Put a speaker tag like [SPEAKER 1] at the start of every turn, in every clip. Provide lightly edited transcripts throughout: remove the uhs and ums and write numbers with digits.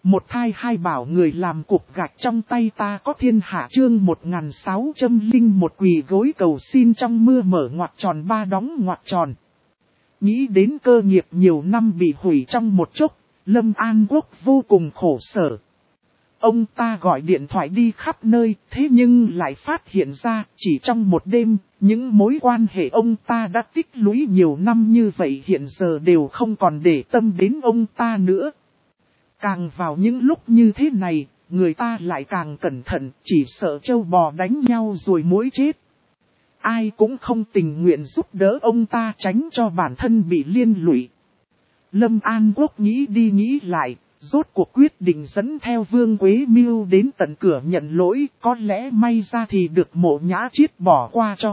[SPEAKER 1] Một thai hai bảo người làm cục gạch trong tay ta có thiên hạ chương 1601 quỳ gối cầu xin trong mưa mở ngoặc tròn ba đóng ngoặc tròn. Nghĩ đến cơ nghiệp nhiều năm bị hủy trong một chốc, Lâm An Quốc vô cùng khổ sở. Ông ta gọi điện thoại đi khắp nơi, thế nhưng lại phát hiện ra, chỉ trong một đêm, những mối quan hệ ông ta đã tích lũy nhiều năm như vậy hiện giờ đều không còn để tâm đến ông ta nữa. Càng vào những lúc như thế này, người ta lại càng cẩn thận, chỉ sợ trâu bò đánh nhau rồi muỗi chết. Ai cũng không tình nguyện giúp đỡ ông ta tránh cho bản thân bị liên lụy. Lâm An Quốc nghĩ đi nghĩ lại, rốt cuộc quyết định dẫn theo Vương Quế Miêu đến tận cửa nhận lỗi, có lẽ may ra thì được Mộ Nhã Chiết bỏ qua cho.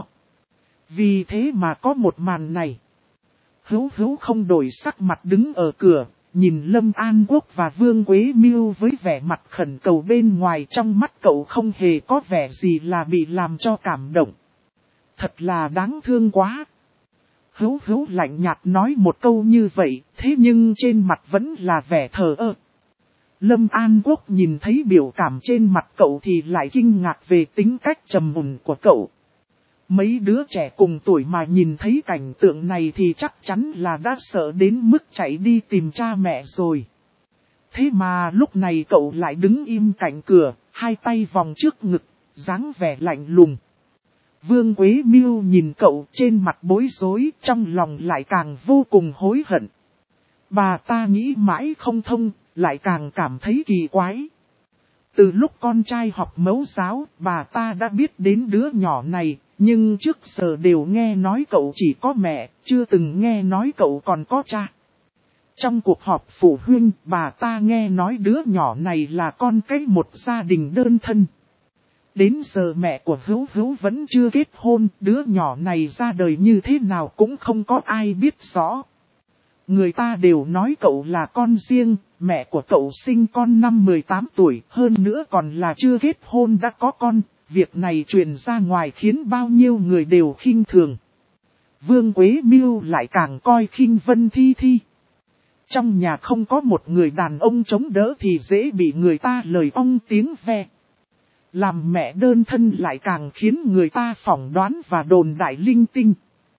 [SPEAKER 1] Vì thế mà có một màn này. Hữu Hữu không đổi sắc mặt đứng ở cửa, nhìn Lâm An Quốc và Vương Quế Miêu với vẻ mặt khẩn cầu bên ngoài, trong mắt cậu không hề có vẻ gì là bị làm cho cảm động. Thật là đáng thương quá. Hữu Hữu lạnh nhạt nói một câu như vậy, thế nhưng trên mặt vẫn là vẻ thờ ơ. Lâm An Quốc nhìn thấy biểu cảm trên mặt cậu thì lại kinh ngạc về tính cách trầm mùn của cậu. Mấy đứa trẻ cùng tuổi mà nhìn thấy cảnh tượng này thì chắc chắn là đã sợ đến mức chạy đi tìm cha mẹ rồi. Thế mà lúc này cậu lại đứng im cạnh cửa, hai tay vòng trước ngực, dáng vẻ lạnh lùng. Vương Quế Miêu nhìn cậu trên mặt bối rối, trong lòng lại càng vô cùng hối hận. Bà ta nghĩ mãi không thông, lại càng cảm thấy kỳ quái. Từ lúc con trai học mẫu giáo, bà ta đã biết đến đứa nhỏ này, nhưng trước giờ đều nghe nói cậu chỉ có mẹ, chưa từng nghe nói cậu còn có cha. Trong cuộc họp phụ huynh, bà ta nghe nói đứa nhỏ này là con cái một gia đình đơn thân. Đến giờ mẹ của Hữu Hữu vẫn chưa kết hôn, đứa nhỏ này ra đời như thế nào cũng không có ai biết rõ. Người ta đều nói cậu là con riêng, mẹ của cậu sinh con năm 18 tuổi, hơn nữa còn là chưa kết hôn đã có con, việc này truyền ra ngoài khiến bao nhiêu người đều khinh thường. Vương Quế Miêu lại càng coi khinh Vân Thi Thi. Trong nhà không có một người đàn ông chống đỡ thì dễ bị người ta lời ong tiếng ve. Làm mẹ đơn thân lại càng khiến người ta phỏng đoán và đồn đại linh tinh.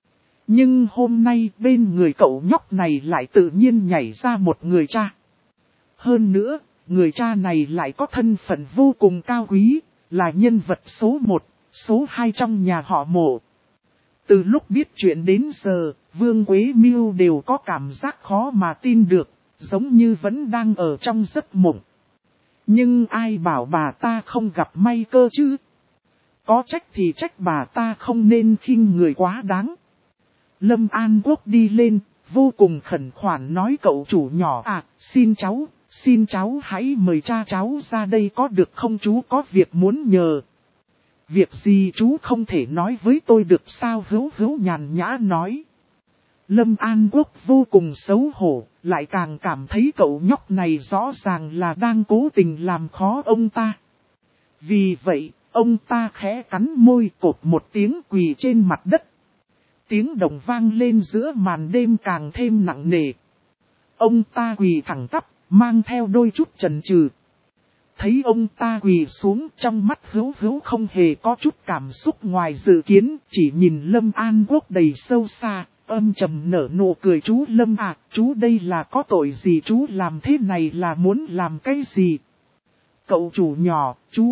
[SPEAKER 1] Nhưng hôm nay bên người cậu nhóc này lại tự nhiên nhảy ra một người cha. Hơn nữa, người cha này lại có thân phận vô cùng cao quý, là nhân vật số 1, số 2 trong nhà họ Mộ. Từ lúc biết chuyện đến giờ, Vương Quế Miêu đều có cảm giác khó mà tin được, giống như vẫn đang ở trong giấc mộng. Nhưng ai bảo bà ta không gặp may cơ chứ? Có trách thì trách bà ta không nên khinh người quá đáng. Lâm An Quốc đi lên, vô cùng khẩn khoản nói cậu chủ nhỏ à, xin cháu hãy mời cha cháu ra đây có được không, chú có việc muốn nhờ. Việc gì chú không thể nói với tôi được sao? Hữu Hữu nhàn nhã nói. Lâm An Quốc vô cùng xấu hổ, lại càng cảm thấy cậu nhóc này rõ ràng là đang cố tình làm khó ông ta. Vì vậy, ông ta khẽ cắn môi cột một tiếng quỳ trên mặt đất. Tiếng động vang lên giữa màn đêm càng thêm nặng nề. Ông ta quỳ thẳng tắp, mang theo đôi chút chần chừ. Thấy ông ta quỳ xuống, trong mắt Hữu Hữu không hề có chút cảm xúc ngoài dự kiến, chỉ nhìn Lâm An Quốc đầy sâu xa, âm trầm nở nụ cười. Chú Lâm à, chú đây là có tội gì, chú làm thế này là muốn làm cái gì? Cậu chủ nhỏ,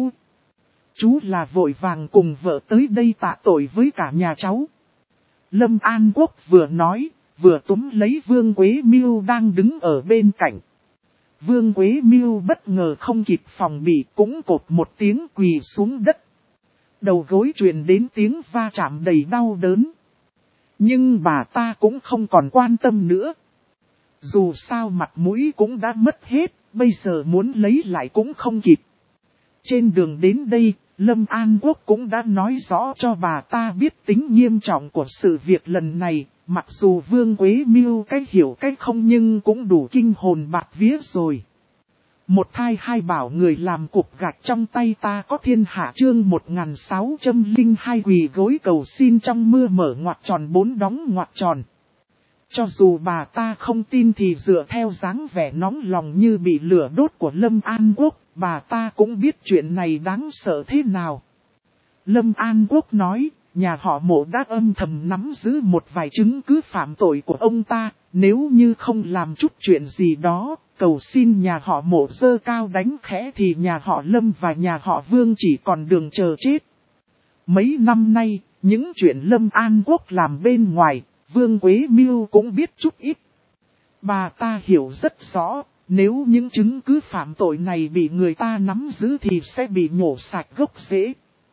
[SPEAKER 1] chú là vội vàng cùng vợ tới đây tạ tội với cả nhà cháu. Lâm An Quốc vừa nói, vừa túm lấy Vương Quế Miêu đang đứng ở bên cạnh. Vương Quế Miêu bất ngờ không kịp phòng bị, cũng cột một tiếng quỳ xuống đất. Đầu gối truyền đến tiếng va chạm đầy đau đớn. Nhưng bà ta cũng không còn quan tâm nữa. Dù sao mặt mũi cũng đã mất hết, bây giờ muốn lấy lại cũng không kịp. Trên đường đến đây, Lâm An Quốc cũng đã nói rõ cho bà ta biết tính nghiêm trọng của sự việc lần này. Mặc dù Vương Quế Miêu cách hiểu cách không nhưng cũng đủ kinh hồn bạt vía rồi. Một thai hai bảo người làm cục gạch trong tay ta có thiên hạ chương 1602 quỳ gối cầu xin trong mưa mở ngoặc tròn bốn đóng ngoặc tròn. Cho dù bà ta không tin thì dựa theo dáng vẻ nóng lòng như bị lửa đốt của Lâm An Quốc, bà ta cũng biết chuyện này đáng sợ thế nào. Lâm An Quốc nói, nhà họ Mộ đã âm thầm nắm giữ một vài chứng cứ phạm tội của ông ta, nếu như không làm chút chuyện gì đó, cầu xin nhà họ Mộ giơ cao đánh khẽ thì nhà họ Lâm và nhà họ Vương chỉ còn đường chờ chết. Mấy năm nay, những chuyện Lâm An Quốc làm bên ngoài, Vương Quế Miêu cũng biết chút ít. Bà ta hiểu rất rõ, nếu những chứng cứ phạm tội này bị người ta nắm giữ thì sẽ bị nhổ sạch gốc rễ.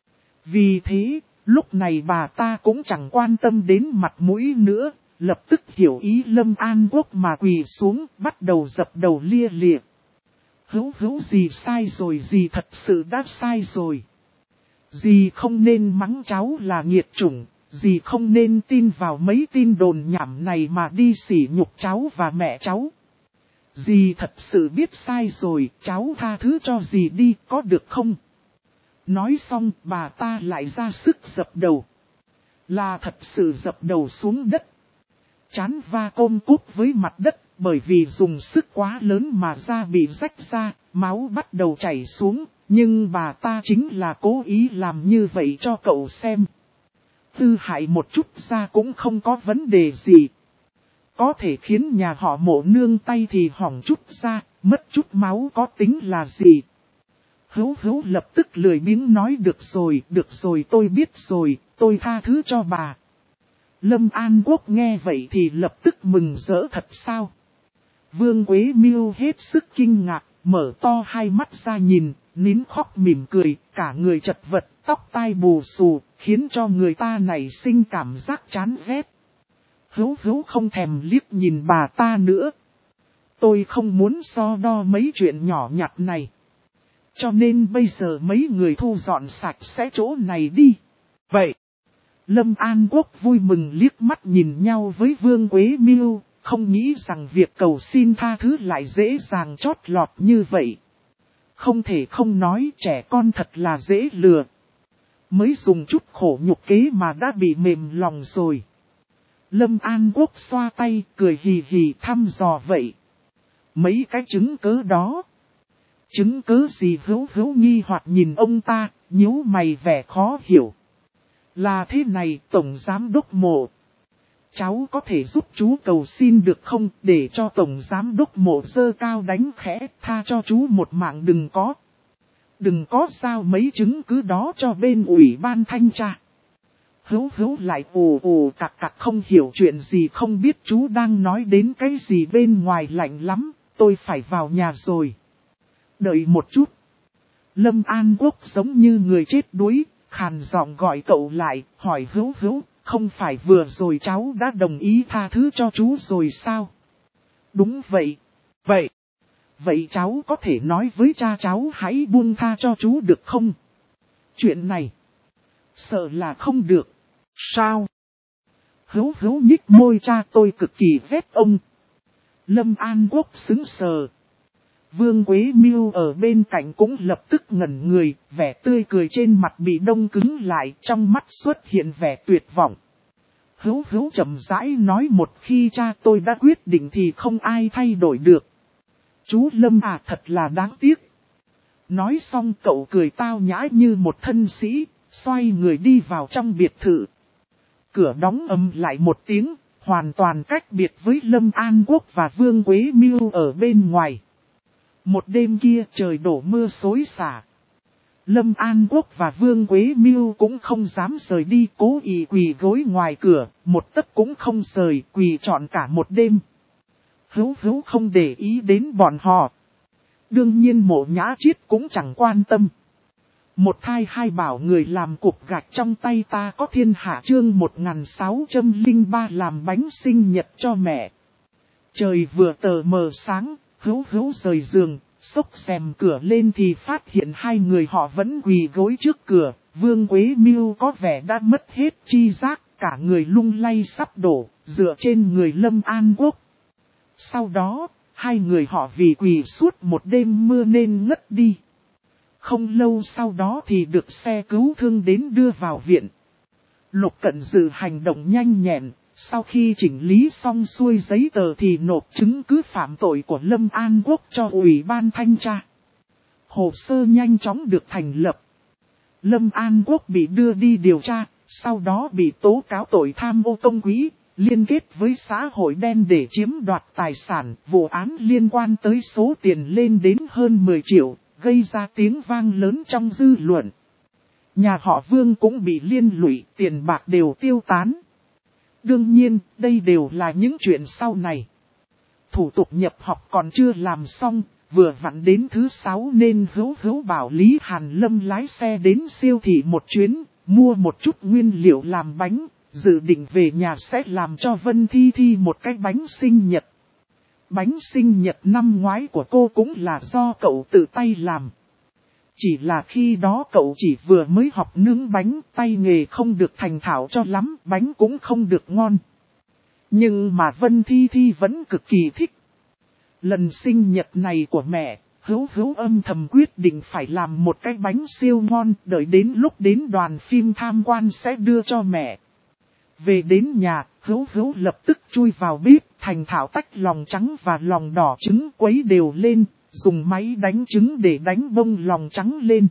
[SPEAKER 1] Vì thế, lúc này bà ta cũng chẳng quan tâm đến mặt mũi nữa, lập tức hiểu ý Lâm An Quốc mà quỳ xuống, bắt đầu dập đầu lia lịa. Hữu gì sai rồi, gì thật sự đã sai rồi. Dì không nên mắng cháu là nghiệt chủng, dì không nên tin vào mấy tin đồn nhảm này mà đi sỉ nhục cháu và mẹ cháu. Dì thật sự biết sai rồi, cháu tha thứ cho dì đi, có được không? Nói xong bà ta lại ra sức dập đầu. Là thật sự dập đầu xuống đất. Chán va côm cúp với mặt đất, bởi vì dùng sức quá lớn mà da bị rách ra, máu bắt đầu chảy xuống. Nhưng bà ta chính là cố ý làm như vậy cho cậu xem. Tư hại một chút ra cũng không có vấn đề gì. Có thể khiến nhà họ Mộ nương tay thì hỏng chút ra, mất chút máu có tính là gì. Hữu lập tức lười biếng nói được rồi tôi biết rồi, tôi tha thứ cho bà. Lâm An Quốc nghe vậy thì lập tức mừng rỡ thật sao. Vương Quế Miêu hết sức kinh ngạc, mở to hai mắt ra nhìn, nín khóc mỉm cười, cả người chật vật, tóc tai bù xù, khiến cho người ta nảy sinh cảm giác chán ghét. Hữu không thèm liếc nhìn bà ta nữa. Tôi không muốn so đo mấy chuyện nhỏ nhặt này. Cho nên bây giờ mấy người thu dọn sạch sẽ chỗ này đi. Vậy, Lâm An Quốc vui mừng liếc mắt nhìn nhau với Vương Quế Miêu, không nghĩ rằng việc cầu xin tha thứ lại dễ dàng chót lọt như vậy. Không thể không nói trẻ con thật là dễ lừa. Mới dùng chút khổ nhục kế mà đã bị mềm lòng rồi. Lâm An Quốc xoa tay cười hì hì thăm dò vậy. Mấy cái chứng cớ đó. Chứng cớ gì? Hữu nghi hoặc nhìn ông ta, nhíu mày vẻ khó hiểu. Là thế này Tổng Giám Đốc Mộ. Cháu có thể giúp chú cầu xin được không, để cho Tổng Giám Đốc Mộ giơ cao đánh khẽ, tha cho chú một mạng Đừng có giao mấy chứng cứ đó cho bên ủy ban thanh tra. Hữu lại ồ cặc không hiểu chuyện gì, không biết chú đang nói đến cái gì, bên ngoài lạnh lắm, tôi phải vào nhà rồi. Đợi một chút. Lâm An Quốc giống như người chết đuối, khàn giọng gọi cậu lại, hỏi Hữu, không phải vừa rồi cháu đã đồng ý tha thứ cho chú rồi sao? Đúng vậy. Vậy cháu có thể nói với cha cháu hãy buông tha cho chú được không? Chuyện này, sợ là không được. Sao? Hữu nhích môi, cha tôi cực kỳ ghét ông. Lâm An Quốc sững sờ. Vương Quế Miêu ở bên cạnh cũng lập tức ngẩn người, vẻ tươi cười trên mặt bị đông cứng lại, trong mắt xuất hiện vẻ tuyệt vọng. Hữu chậm rãi nói, một khi cha tôi đã quyết định thì không ai thay đổi được. Chú Lâm à, thật là đáng tiếc. Nói xong cậu cười tao nhã như một thân sĩ, xoay người đi vào trong biệt thự. Cửa đóng ầm lại một tiếng, hoàn toàn cách biệt với Lâm An Quốc và Vương Quế Miêu ở bên ngoài. Một đêm kia trời đổ mưa xối xả. Lâm An Quốc và Vương Quế Miêu cũng không dám rời đi, cố ý quỳ gối ngoài cửa, một tấc cũng không rời, quỳ trọn cả một đêm. Hữu không để ý đến bọn họ. Đương nhiên Mộ Nhã Chiết cũng chẳng quan tâm. Một thai hai bảo người làm cục gạch trong tay ta có thiên hạ, chương 1603 làm bánh sinh nhật cho mẹ. Trời vừa tờ mờ sáng, Hữu rời giường, xốc rèm cửa lên thì phát hiện hai người họ vẫn quỳ gối trước cửa. Vương Quế Miêu có vẻ đã mất hết chi giác, cả người lung lay sắp đổ, dựa trên người Lâm An Quốc. Sau đó, hai người họ vì quỳ suốt một đêm mưa nên ngất đi. Không lâu sau đó thì được xe cứu thương đến đưa vào viện. Lục Cận Dừ hành động nhanh nhẹn, Sau khi chỉnh lý xong xuôi giấy tờ thì nộp chứng cứ phạm tội của Lâm An Quốc cho Ủy ban thanh tra. Hồ sơ nhanh chóng được thành lập. Lâm An Quốc bị đưa đi điều tra, sau đó bị tố cáo tội tham ô công quỹ, liên kết với xã hội đen để chiếm đoạt tài sản. Vụ án liên quan tới số tiền lên đến hơn 10 triệu, gây ra tiếng vang lớn trong dư luận. Nhà họ Vương cũng bị liên lụy, tiền bạc đều tiêu tán. Đương nhiên, đây đều là những chuyện sau này. Thủ tục nhập học còn chưa làm xong, vừa vặn đến thứ 6 nên Hữu bảo Lý Hàn Lâm lái xe đến siêu thị một chuyến, mua một chút nguyên liệu làm bánh, dự định về nhà sẽ làm cho Vân Thi Thi một cái bánh sinh nhật. Bánh sinh nhật năm ngoái của cô cũng là do cậu tự tay làm. Chỉ là khi đó cậu chỉ vừa mới học nướng bánh, tay nghề không được thành thạo cho lắm, bánh cũng không được ngon. Nhưng mà Vân Thi Thi vẫn cực kỳ thích. Lần sinh nhật này của mẹ, Hữu âm thầm quyết định phải làm một cái bánh siêu ngon, đợi đến lúc đến đoàn phim tham quan sẽ đưa cho mẹ. Về đến nhà, Hữu lập tức chui vào bếp, thành thạo tách lòng trắng và lòng đỏ trứng quấy đều lên, dùng máy đánh trứng để đánh bông lòng trắng lên.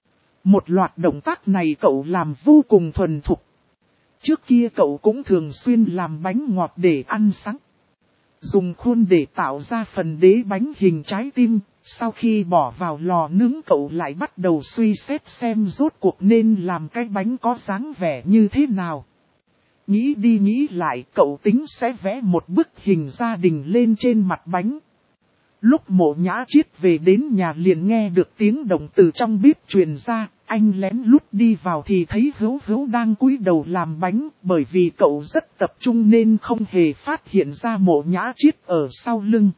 [SPEAKER 1] Một loạt động tác này cậu làm vô cùng thuần thục. Trước kia cậu cũng thường xuyên làm bánh ngọt để ăn sáng. Dùng khuôn để tạo ra phần đế bánh hình trái tim, sau khi bỏ vào lò nướng cậu lại bắt đầu suy xét xem rốt cuộc nên làm cái bánh có dáng vẻ như thế nào. Nghĩ đi nghĩ lại cậu tính sẽ vẽ một bức hình gia đình lên trên mặt bánh. Lúc Mộ Nhã Chiết về đến nhà liền nghe được tiếng động từ trong bếp truyền ra, anh lén lút đi vào thì thấy Hữu đang cúi đầu làm bánh, bởi vì cậu rất tập trung nên không hề phát hiện ra Mộ Nhã Chiết ở sau lưng.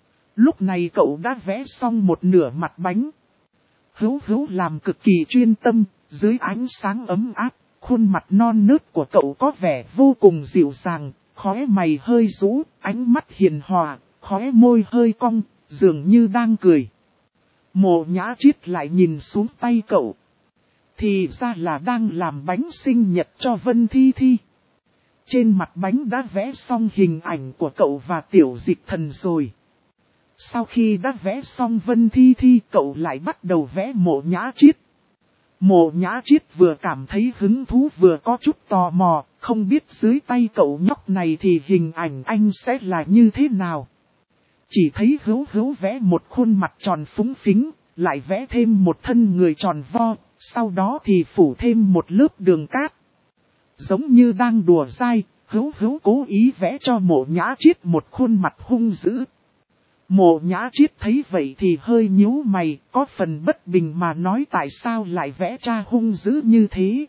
[SPEAKER 1] Lúc này cậu đã vẽ xong một nửa mặt bánh. Hữu làm cực kỳ chuyên tâm, dưới ánh sáng ấm áp, khuôn mặt non nớt của cậu có vẻ vô cùng dịu dàng, khóe mày hơi rũ, ánh mắt hiền hòa. Khóe môi hơi cong, dường như đang cười. Mộ Nhã Chiết lại nhìn xuống tay cậu. Thì ra là đang làm bánh sinh nhật cho Vân Thi Thi. Trên mặt bánh đã vẽ xong hình ảnh của cậu và Tiểu Dịch Thần rồi. Sau khi đã vẽ xong Vân Thi Thi cậu lại bắt đầu vẽ Mộ Nhã Chiết. Mộ Nhã Chiết vừa cảm thấy hứng thú vừa có chút tò mò, không biết dưới tay cậu nhóc này thì hình ảnh anh sẽ là như thế nào. Chỉ thấy Hữu vẽ một khuôn mặt tròn phúng phính, lại vẽ thêm một thân người tròn vo, sau đó thì phủ thêm một lớp đường cát. Giống như đang đùa dai, Hữu cố ý vẽ cho Mộ Nhã Chiết một khuôn mặt hung dữ. Mộ Nhã Chiết thấy vậy thì hơi nhíu mày, có phần bất bình mà nói tại sao lại vẽ cha hung dữ như thế.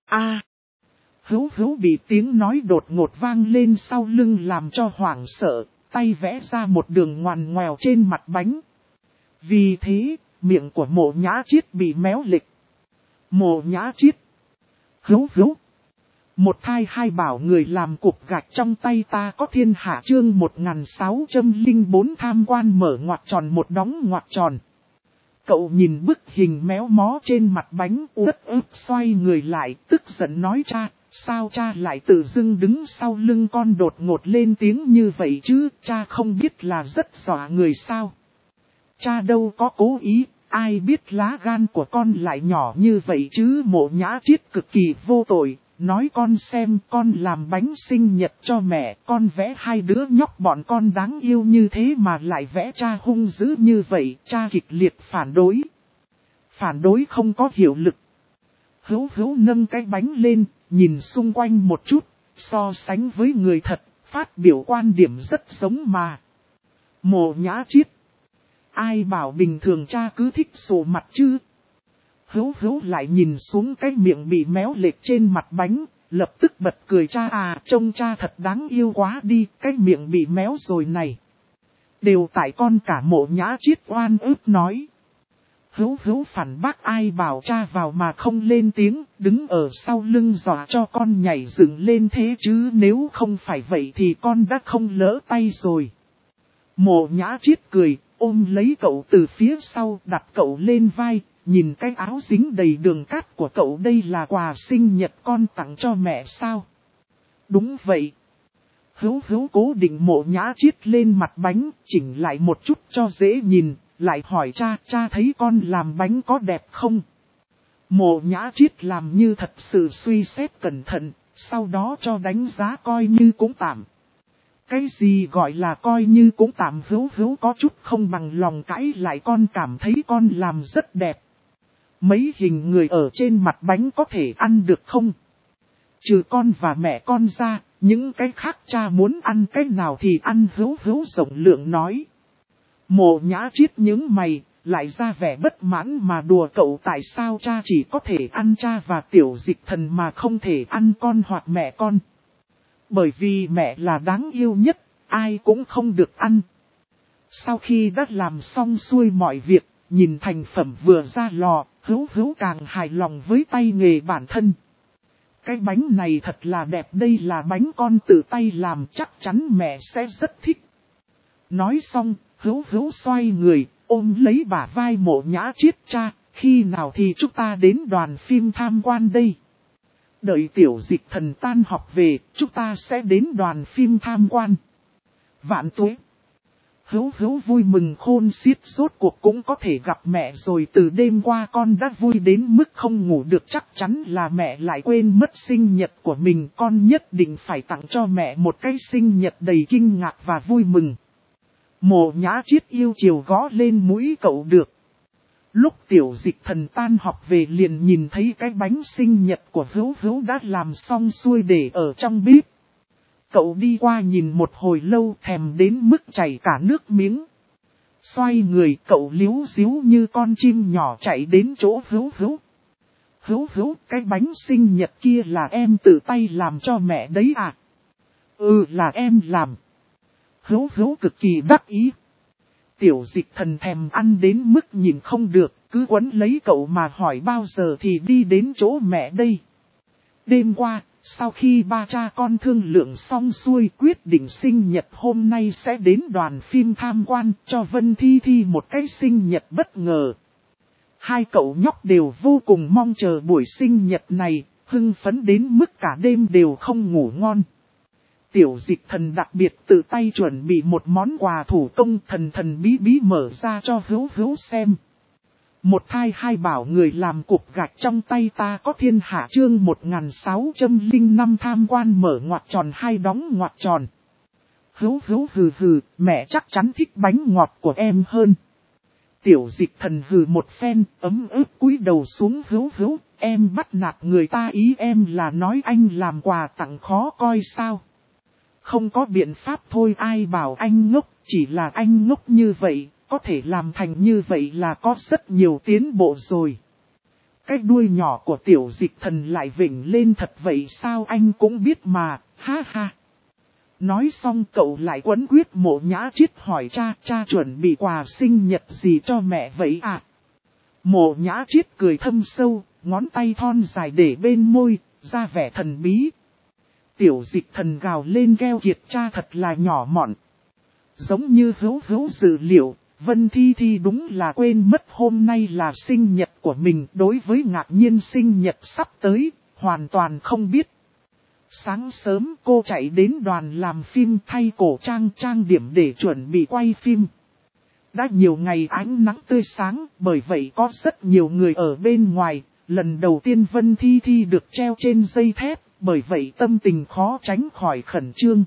[SPEAKER 1] Hữu bị tiếng nói đột ngột vang lên sau lưng làm cho hoảng sợ. Tay vẽ ra một đường ngoằn ngoèo trên mặt bánh. Vì thế, miệng của Mộ Nhã Chiết bị méo lệch. Mộ Nhã Chiết. Hữu. Một thai hai bảo người làm cục gạch trong tay ta có thiên hạ chương 1604 tham quan mở ngoặc tròn một đóng ngoặc tròn. Cậu nhìn bức hình méo mó trên mặt bánh uất ức xoay người lại tức giận nói cha. Sao cha lại tự dưng đứng sau lưng con đột ngột lên tiếng như vậy chứ, cha không biết là rất dọa người sao. Cha đâu có cố ý, ai biết lá gan của con lại nhỏ như vậy chứ. Mộ Nhã Chiết cực kỳ vô tội, nói con xem con làm bánh sinh nhật cho mẹ, con vẽ hai đứa nhóc bọn con đáng yêu như thế mà lại vẽ cha hung dữ như vậy, cha kịch liệt phản đối. Phản đối không có hiệu lực. Hữu nâng cái bánh lên, nhìn xung quanh một chút, so sánh với người thật, phát biểu quan điểm rất giống mà. Mộ Nhã Chiết. Ai bảo bình thường cha cứ thích sổ mặt chứ. Hữu lại nhìn xuống cái miệng bị méo lệch trên mặt bánh, lập tức bật cười cha trông cha thật đáng yêu quá đi, cái miệng bị méo rồi này. Đều tại con cả. Mộ Nhã Chiết oan ức nói. Hữu phản bác ai bảo cha vào mà không lên tiếng, đứng ở sau lưng dọa cho con nhảy dựng lên thế chứ nếu không phải vậy thì con đã không lỡ tay rồi. Mộ Nhã Chiết cười, ôm lấy cậu từ phía sau đặt cậu lên vai, nhìn cái áo dính đầy đường cát của cậu đây là quà sinh nhật con tặng cho mẹ sao? Đúng vậy. Hữu Hữu cố định Mộ Nhã Chiết lên mặt bánh, chỉnh lại một chút cho dễ nhìn, lại hỏi cha, cha thấy con làm bánh có đẹp không? Mộ Nhã Chiết làm như thật sự suy xét cẩn thận, sau đó cho đánh giá coi như cũng tạm. Cái gì gọi là coi như cũng tạm? Hữu Hữu có chút không bằng lòng cãi lại, con cảm thấy con làm rất đẹp. Mấy hình người ở trên mặt bánh có thể ăn được không? Trừ con và mẹ con ra, những cái khác cha muốn ăn cái nào thì ăn. Hữu Hữu rộng lượng nói. Mộ Nhã Chiết những mày, lại ra vẻ bất mãn mà đùa cậu, tại sao cha chỉ có thể ăn cha và Tiểu Dịch Thần mà không thể ăn con hoặc mẹ con? Bởi vì mẹ là đáng yêu nhất, ai cũng không được ăn. Sau khi đã làm xong xuôi mọi việc, nhìn thành phẩm vừa ra lò, Hữu Hữu càng hài lòng với tay nghề bản thân. Cái bánh này thật là đẹp, đây là bánh con tự tay làm, chắc chắn mẹ sẽ rất thích. Nói xong, Hữu Hữu xoay người, ôm lấy bả vai Mộ Nhã Chiết, cha, khi nào thì chúng ta đến đoàn phim tham quan đây? Đợi Tiểu Dịch Thần tan học về, chúng ta sẽ đến đoàn phim tham quan. Vạn tuế. Hữu Hữu vui mừng khôn xiết, rốt cuộc cũng có thể gặp mẹ rồi. Từ đêm qua con đã vui đến mức không ngủ được, chắc chắn là mẹ lại quên mất sinh nhật của mình. Con nhất định phải tặng cho mẹ một cái sinh nhật đầy kinh ngạc và vui mừng. Mộ Nhã Chiết yêu chiều gõ lên mũi cậu được. Lúc Tiểu Dịch Thần tan học về liền nhìn thấy cái bánh sinh nhật của Hữu Hữu đã làm xong xuôi để ở trong bếp. Cậu đi qua nhìn một hồi lâu, thèm đến mức chảy cả nước miếng. Xoay người, cậu líu díu như con chim nhỏ chạy đến chỗ Hữu Hữu. Hữu Hữu, cái bánh sinh nhật kia là em tự tay làm cho mẹ đấy à? Ừ, là em làm. Hữu Hữu cực kỳ đắc ý. Tiểu Dịch Thần thèm ăn đến mức nhìn không được, cứ quấn lấy cậu mà hỏi bao giờ thì đi đến chỗ mẹ đây. Đêm qua, sau khi ba cha con thương lượng xong xuôi, quyết định sinh nhật hôm nay sẽ đến đoàn phim tham quan, cho Vân Thi Thi một cái sinh nhật bất ngờ. Hai cậu nhóc đều vô cùng mong chờ buổi sinh nhật này, hưng phấn đến mức cả đêm đều không ngủ ngon. Tiểu Dịch Thần đặc biệt tự tay chuẩn bị một món quà thủ công, thần bí bí mở ra cho Hữu Hữu xem. Một thai hai bảo người làm cục gạch trong tay ta có thiên hạ, chương 1605 tham quan mở ngoặc tròn hai đóng ngoặc tròn. Hữu Hữu hừ hừ, mẹ chắc chắn thích bánh ngọt của em hơn. Tiểu Dịch Thần hừ một phen, ấm ức cúi đầu xuống. Hữu Hữu, em bắt nạt người ta, ý em là nói anh làm quà tặng khó coi sao? Không có biện pháp thôi, ai bảo anh ngốc, chỉ là anh ngốc như vậy, có thể làm thành như vậy là có rất nhiều tiến bộ rồi. Cái đuôi nhỏ của Tiểu Dịch Thần lại vểnh lên thật vậy sao, anh cũng biết mà, ha ha. Nói xong cậu lại quấn quýt Mộ Nhã Chiết hỏi cha, cha chuẩn bị quà sinh nhật gì cho mẹ vậy à? Mộ Nhã Chiết cười thâm sâu, ngón tay thon dài để bên môi, ra vẻ thần bí. Tiểu Dịch Thần gào lên keo kiệt, cha thật là nhỏ mọn. Giống như Hữu Hữu dự liệu, Vân Thi Thi đúng là quên mất hôm nay là sinh nhật của mình. Đối với ngạc nhiên sinh nhật sắp tới, hoàn toàn không biết. Sáng sớm cô chạy đến đoàn làm phim thay cổ trang điểm để chuẩn bị quay phim. Đã nhiều ngày ánh nắng tươi sáng, bởi vậy có rất nhiều người ở bên ngoài. Lần đầu tiên Vân Thi Thi được treo trên dây thép, bởi vậy tâm tình khó tránh khỏi khẩn trương.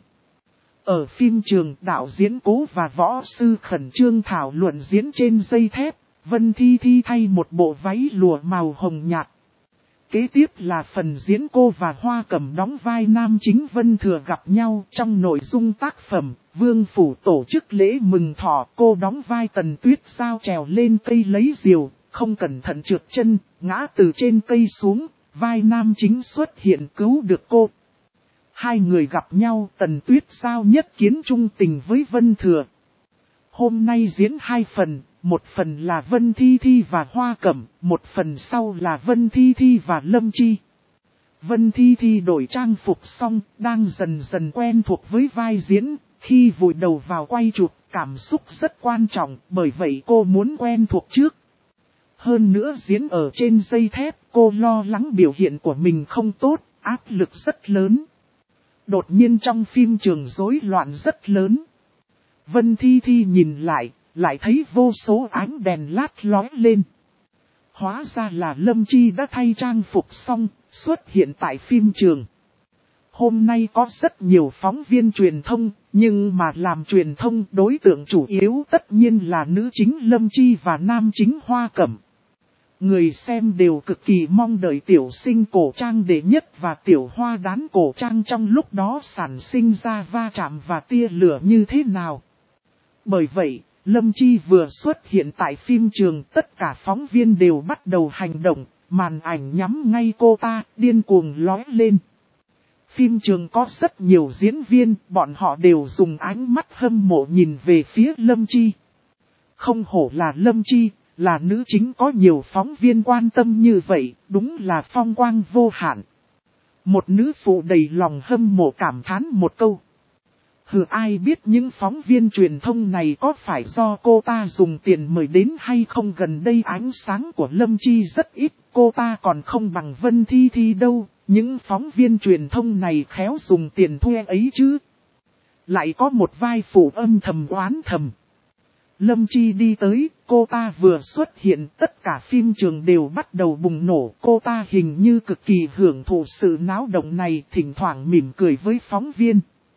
[SPEAKER 1] Ở phim trường, đạo diễn Cố và võ sư khẩn trương thảo luận diễn trên dây thép. Vân Thi Thi thay một bộ váy lụa màu hồng nhạt. Kế tiếp là phần diễn cô và Hoa Cẩm đóng vai nam chính Vân Thừa gặp nhau. Trong nội dung tác phẩm, Vương Phủ tổ chức lễ mừng thọ, cô đóng vai Tần Tuyết Giao trèo lên cây lấy diều, không cẩn thận trượt chân, ngã từ trên cây xuống, vai nam chính xuất hiện cứu được cô. Hai người gặp nhau, Tần Tuyết Giao nhất kiến trung tình với Vân Thừa. Hôm nay diễn hai phần, một phần là Vân Thi Thi và Hoa Cẩm, một phần sau là Vân Thi Thi và Lâm Chi. Vân Thi Thi đổi trang phục xong, đang dần dần quen thuộc với vai diễn, khi vùi đầu vào quay chụp, cảm xúc rất quan trọng, bởi vậy cô muốn quen thuộc trước. Hơn nữa diễn ở trên dây thép, cô lo lắng biểu hiện của mình không tốt, áp lực rất lớn. Đột nhiên trong phim trường rối loạn rất lớn. Vân Thi Thi nhìn lại thấy vô số ánh đèn lát lóe lên. Hóa ra là Lâm Chi đã thay trang phục xong, xuất hiện tại phim trường. Hôm nay có rất nhiều phóng viên truyền thông, nhưng mà làm truyền thông đối tượng chủ yếu tất nhiên là nữ chính Lâm Chi và nam chính Hoa Cẩm. Người xem đều cực kỳ mong đợi tiểu sinh cổ trang đệ nhất và tiểu hoa đán cổ trang trong lúc đó sản sinh ra va chạm và tia lửa như thế nào. Bởi vậy, Lâm Chi vừa xuất hiện tại phim trường, tất cả phóng viên đều bắt đầu hành động, màn ảnh nhắm ngay cô ta, điên cuồng lóe lên. Phim trường có rất nhiều diễn viên, bọn họ đều dùng ánh mắt hâm mộ nhìn về phía Lâm Chi. Không hổ là Lâm Chi, là nữ chính có nhiều phóng viên quan tâm như vậy, đúng là phong quang vô hạn. Một nữ phụ đầy lòng hâm mộ cảm thán một câu. Ai biết những phóng viên truyền thông này có phải do cô ta dùng tiền mời đến hay không. Gần đây ánh sáng của Lâm Chi rất ít, cô ta còn không bằng Vân Thi Thi đâu, những phóng viên truyền thông này khéo dùng tiền thuê ấy chứ. Lại có một vai phụ âm thầm oán thầm. Lâm Chi đi tới, cô ta vừa xuất hiện, tất cả phim trường đều bắt đầu bùng nổ. Cô ta hình như cực kỳ hưởng thụ sự náo động này, thỉnh thoảng mỉm cười với phóng viên.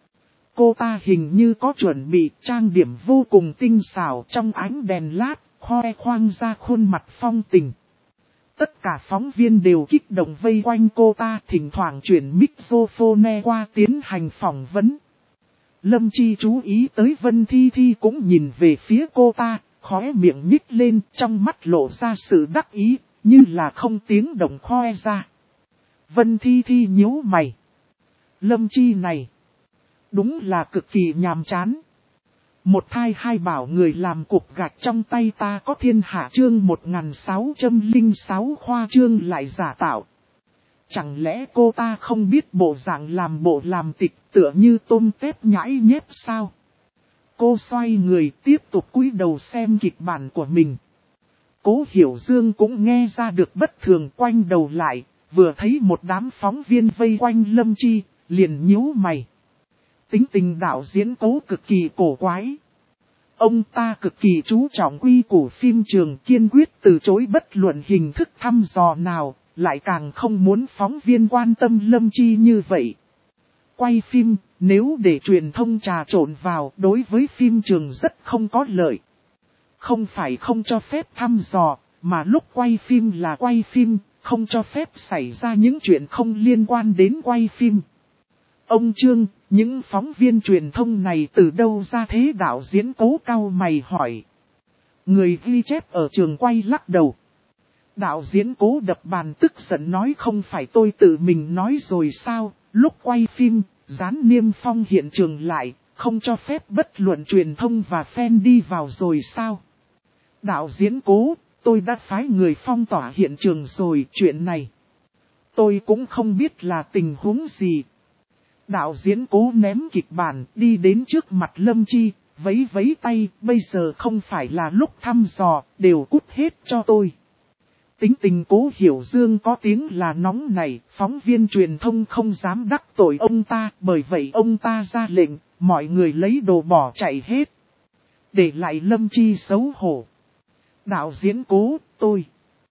[SPEAKER 1] Cô ta hình như có chuẩn bị trang điểm vô cùng tinh xảo trong ánh đèn lát, khoe khoang ra khuôn mặt phong tình. Tất cả phóng viên đều kích động vây quanh cô ta, thỉnh thoảng chuyển microphone qua tiến hành phỏng vấn. Lâm Chi chú ý tới Vân Thi Thi cũng nhìn về phía cô ta, khóe miệng nhích lên, trong mắt lộ ra sự đắc ý, như là không tiếng động khoe ra. Vân Thi Thi nhíu mày. Lâm Chi này, đúng là cực kỳ nhàm chán. Một thai hai bảo người làm cục gạch trong tay ta có thiên hạ chương 1606 khoa trương lại giả tạo. Chẳng lẽ cô ta không biết bộ dạng làm bộ làm tịch tựa như tôm tép nhãi nhép sao? Cô xoay người tiếp tục cúi đầu xem kịch bản của mình. Cố Hiểu Dương cũng nghe ra được bất thường, quanh đầu lại, vừa thấy một đám phóng viên vây quanh Lâm Chi, liền nhíu mày. Tính tình đạo diễn Cố cực kỳ cổ quái. Ông ta cực kỳ chú trọng quy củ phim trường, kiên quyết từ chối bất luận hình thức thăm dò nào, lại càng không muốn phóng viên quan tâm Lâm Chi như vậy. Quay phim, nếu để truyền thông trà trộn vào, đối với phim trường rất không có lợi. Không phải không cho phép thăm dò, mà lúc quay phim là quay phim, không cho phép xảy ra những chuyện không liên quan đến quay phim. Ông Trương, những phóng viên truyền thông này từ đâu ra thế? Đạo diễn Cố cau mày hỏi. Người ghi chép ở trường quay lắc đầu. Đạo diễn Cố đập bàn tức giận nói, không phải tôi tự mình nói rồi sao, lúc quay phim, dán niêm phong hiện trường lại, không cho phép bất luận truyền thông và fan đi vào rồi sao. Đạo diễn Cố, tôi đã phái người phong tỏa hiện trường rồi, chuyện này tôi cũng không biết là tình huống gì. Đạo diễn Cố ném kịch bản, đi đến trước mặt Lâm Chi, vẫy vẫy tay, bây giờ không phải là lúc thăm dò, đều cút hết cho tôi. Tính tình Cố Hiểu Dương có tiếng là nóng này, phóng viên truyền thông không dám đắc tội ông ta, bởi vậy ông ta ra lệnh, mọi người lấy đồ bỏ chạy hết. Để lại Lâm Chi xấu hổ. Đạo diễn Cố, tôi.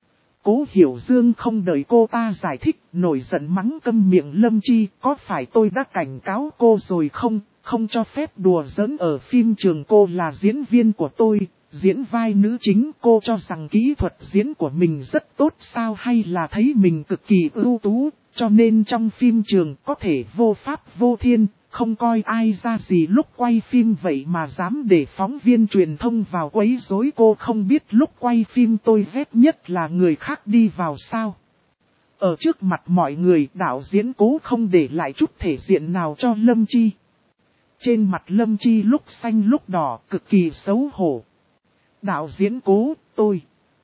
[SPEAKER 1] Cố Hiểu Dương không đợi cô ta giải thích, nổi giận mắng câm miệng Lâm Chi, có phải tôi đã cảnh cáo cô rồi không, không cho phép đùa giỡn ở phim trường. Cô là diễn viên của tôi, diễn vai nữ chính. Cô cho rằng kỹ thuật diễn của mình rất tốt sao, hay là thấy mình cực kỳ ưu tú, cho nên trong phim trường có thể vô pháp vô thiên, không coi ai ra gì lúc quay phim vậy mà dám để phóng viên truyền thông vào quấy rối. Cô không biết lúc quay phim tôi ghét nhất là người khác đi vào sao. Ở trước mặt mọi người, đạo diễn Cố không để lại chút thể diện nào cho Lâm Chi. Trên mặt Lâm Chi lúc xanh lúc đỏ, cực kỳ xấu hổ. Đạo diễn Cố, tôi.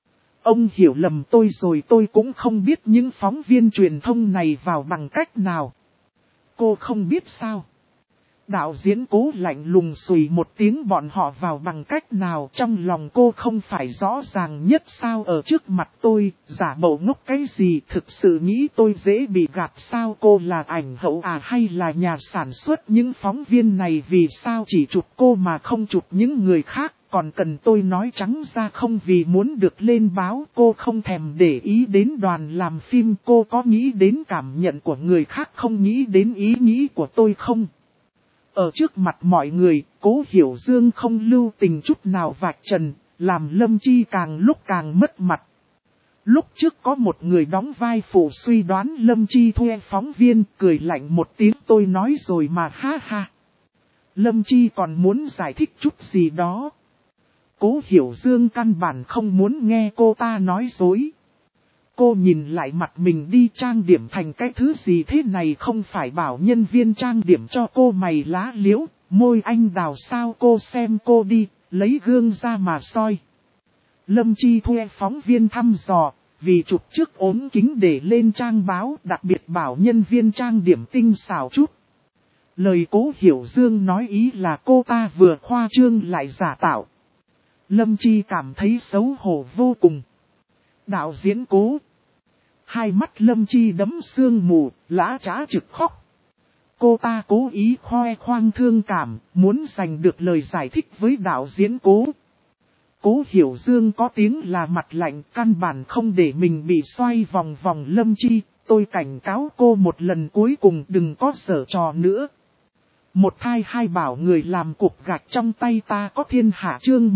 [SPEAKER 1] Ông hiểu lầm tôi rồi, tôi cũng không biết những phóng viên truyền thông này vào bằng cách nào. Cô không biết sao. Đạo diễn Cố lạnh lùng xùy một tiếng bọn họ vào bằng cách nào, trong lòng cô không phải rõ ràng nhất sao? Ở trước mặt tôi, giả bộ ngốc cái gì? Thực sự nghĩ tôi dễ bị gạt sao? Cô là ảnh hậu à hay là nhà sản xuất? Những phóng viên này vì sao chỉ chụp cô mà không chụp những người khác? Còn cần tôi nói trắng ra không? Vì muốn được lên báo, cô không thèm để ý đến đoàn làm phim. Cô có nghĩ đến cảm nhận của người khác không, nghĩ đến ý nghĩ của tôi không? Ở trước mặt mọi người, Cố Hiểu Dương không lưu tình chút nào vạch trần, làm Lâm Chi càng lúc càng mất mặt. Lúc trước có một người đóng vai phụ suy đoán Lâm Chi thuê phóng viên, cười lạnh một tiếng, tôi nói rồi mà ha ha. Lâm Chi còn muốn giải thích chút gì đó. Cố Hiểu Dương căn bản không muốn nghe cô ta nói dối. Cô nhìn lại mặt mình đi, trang điểm thành cái thứ gì thế này? Không phải bảo nhân viên trang điểm cho cô mày lá liễu, môi anh đào sao? Cô xem cô đi, lấy gương ra mà soi. Lâm Chi thuê phóng viên thăm dò, vì chụp trước ốm kính để lên trang báo, đặc biệt bảo nhân viên trang điểm tinh xảo chút. Lời Cố Hiểu Dương nói ý là cô ta vừa khoa trương lại giả tạo. Lâm Chi cảm thấy xấu hổ vô cùng. Đạo diễn Cố. Hai mắt Lâm Chi đẫm sương mù, lã trá trực khóc. Cô ta cố ý khoe khoang thương cảm, muốn giành được lời giải thích với đạo diễn Cố. Cố Hiểu Dương có tiếng là mặt lạnh, căn bản không để mình bị xoay vòng vòng. Lâm Chi, tôi cảnh cáo cô một lần cuối cùng đừng có giở trò nữa. Một thai hai bảo người làm cục gạch trong tay ta có thiên hạ chương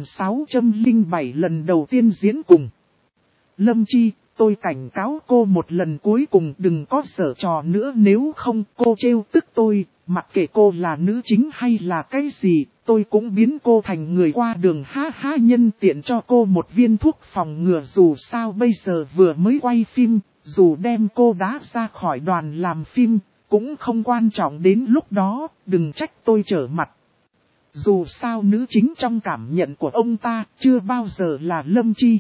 [SPEAKER 1] 1607 lần đầu tiên diễn cùng. Lâm Chi, tôi cảnh cáo cô một lần cuối cùng đừng có giở trò nữa, nếu không cô trêu tức tôi, mặc kệ cô là nữ chính hay là cái gì, tôi cũng biến cô thành người qua đường. Ha ha, nhân tiện cho cô một viên thuốc phòng ngừa, dù sao bây giờ vừa mới quay phim, dù đem cô đá ra khỏi đoàn làm phim, cũng không quan trọng, đến lúc đó, đừng trách tôi trở mặt. Dù sao nữ chính trong cảm nhận của ông ta chưa bao giờ là Lâm Chi.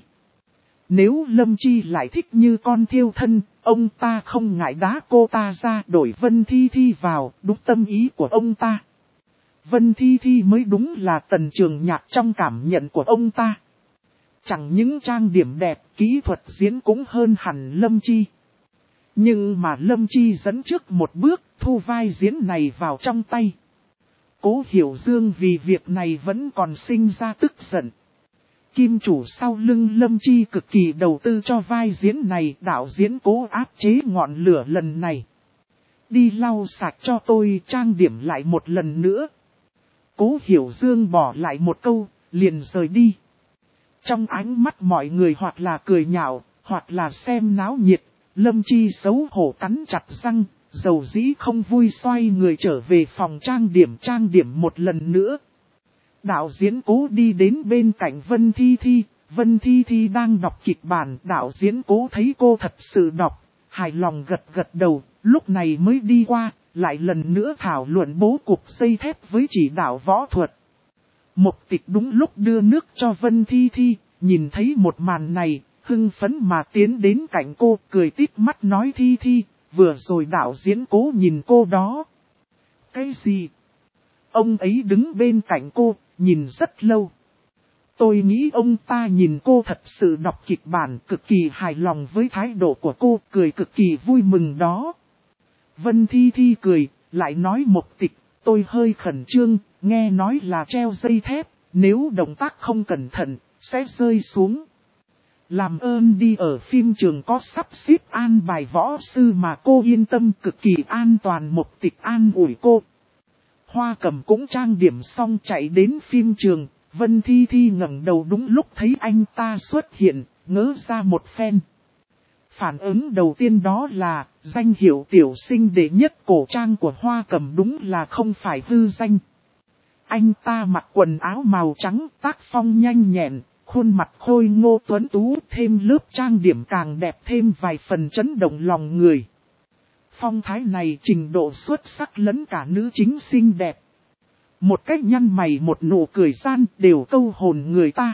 [SPEAKER 1] Nếu Lâm Chi lại thích như con thiêu thân, ông ta không ngại đá cô ta ra, đổi Vân Thi Thi vào, đúng tâm ý của ông ta. Vân Thi Thi mới đúng là Tần Trường Nhạc trong cảm nhận của ông ta. Chẳng những trang điểm đẹp, kỹ thuật diễn cũng hơn hẳn Lâm Chi. Nhưng mà Lâm Chi dẫn trước một bước, thu vai diễn này vào trong tay. Cố Hiểu Dương vì việc này vẫn còn sinh ra tức giận. Kim chủ sau lưng Lâm Chi cực kỳ đầu tư cho vai diễn này, đạo diễn Cố áp chế ngọn lửa lần này. Đi lau sạch cho tôi, trang điểm lại một lần nữa. Cố Hiểu Dương bỏ lại một câu, liền rời đi. Trong ánh mắt mọi người hoặc là cười nhạo, hoặc là xem náo nhiệt, Lâm Chi xấu hổ cắn chặt răng, dầu dĩ không vui xoay người trở về phòng trang điểm một lần nữa. Đạo diễn Cố đi đến bên cạnh Vân Thi Thi, Vân Thi Thi đang đọc kịch bản, đạo diễn Cố thấy cô thật sự đọc, hài lòng gật gật đầu, lúc này mới đi qua, lại lần nữa thảo luận bố cục dây thép với chỉ đạo võ thuật. Mục Tịch đúng lúc đưa nước cho Vân Thi Thi, nhìn thấy một màn này, hưng phấn mà tiến đến cạnh cô, cười tít mắt nói Thi Thi, vừa rồi đạo diễn Cố nhìn cô đó. Cái gì? Ông ấy đứng bên cạnh cô, nhìn rất lâu. Tôi nghĩ ông ta nhìn cô thật sự đọc kịch bản, cực kỳ hài lòng với thái độ của cô, cười cực kỳ vui mừng đó. Vân Thi Thi cười, lại nói Mục Tịch, tôi hơi khẩn trương, nghe nói là treo dây thép, nếu động tác không cẩn thận, sẽ rơi xuống. Làm ơn đi, ở phim trường có sắp xếp an bài võ sư mà cô yên tâm, cực kỳ an toàn. Mục Tịch an ủi cô. Hoa Cẩm cũng trang điểm xong chạy đến phim trường, Vân Thi Thi ngẩng đầu đúng lúc thấy anh ta xuất hiện, ngỡ ra một phen. Phản ứng đầu tiên đó là, danh hiệu tiểu sinh đệ nhất cổ trang của Hoa Cẩm đúng là không phải hư danh. Anh ta mặc quần áo màu trắng, tác phong nhanh nhẹn, khuôn mặt khôi ngô tuấn tú, thêm lớp trang điểm càng đẹp thêm vài phần chấn động lòng người. Phong thái này trình độ xuất sắc lẫn cả nữ chính xinh đẹp. Một cách nhăn mày một nụ cười gian đều câu hồn người ta.